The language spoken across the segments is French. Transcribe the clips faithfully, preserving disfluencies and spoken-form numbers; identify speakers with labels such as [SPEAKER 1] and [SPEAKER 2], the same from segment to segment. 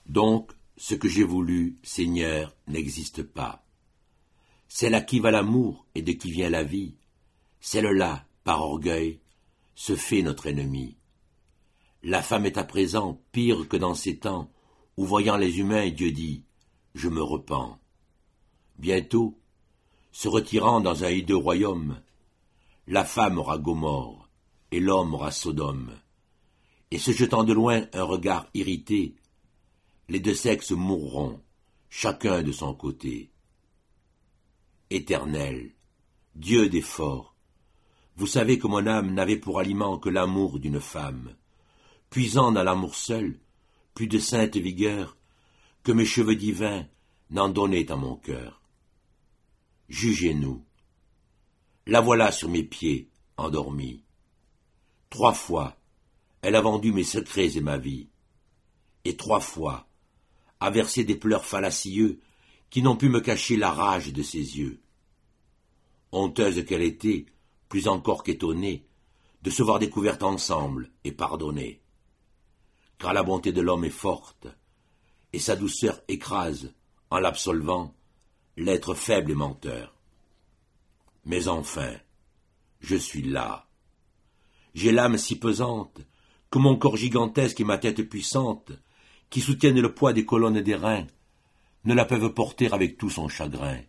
[SPEAKER 1] Donc, ce que j'ai voulu, Seigneur, n'existe pas. Celle à qui va l'amour et de qui vient la vie, celle-là, par orgueil, se fait notre ennemi. La femme est à présent pire que dans ces temps où, voyant les humains, Dieu dit « Je me repens ». Bientôt, se retirant dans un hideux royaume, la femme aura Gomorrhe et l'homme aura Sodome, et se jetant de loin un regard irrité, les deux sexes mourront, chacun de son côté. Éternel, Dieu des forts, vous savez que mon âme n'avait pour aliment que l'amour d'une femme, puisant dans l'amour seul plus de sainte vigueur que mes cheveux divins n'en donnaient à mon cœur. Jugez-nous. La voilà sur mes pieds, endormie. Trois fois, elle a vendu mes secrets et ma vie, et trois fois, a versé des pleurs fallacieux qui n'ont pu me cacher la rage de ses yeux. Honteuse qu'elle était, plus encore qu'étonnée, de se voir découverte ensemble et pardonnée. Car la bonté de l'homme est forte, et sa douceur écrase, en l'absolvant, l'être faible et menteur. Mais enfin, je suis là. J'ai l'âme si pesante que mon corps gigantesque et ma tête puissante, qui soutiennent le poids des colonnes d'airain, ne la peuvent porter avec tout son chagrin.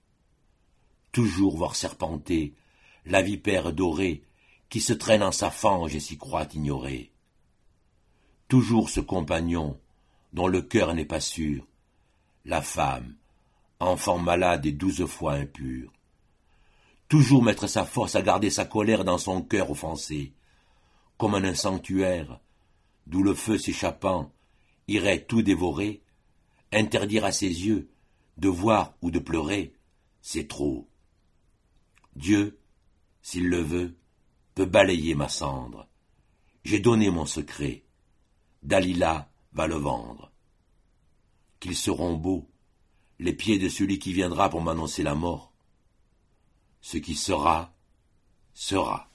[SPEAKER 1] Toujours voir serpenter la vipère dorée qui se traîne en sa fange et s'y croit ignorée. Toujours ce compagnon dont le cœur n'est pas sûr, la femme, enfant malade et douze fois impure. Toujours mettre sa force à garder sa colère dans son cœur offensé, comme un sanctuaire, d'où le feu s'échappant irait tout dévorer, interdire à ses yeux de voir ou de pleurer, c'est trop. Dieu, s'il le veut, peut balayer ma cendre. J'ai donné mon secret. Dalila va le vendre. Qu'ils seront beaux, les pieds de celui qui viendra pour m'annoncer la mort. Ce qui sera, sera.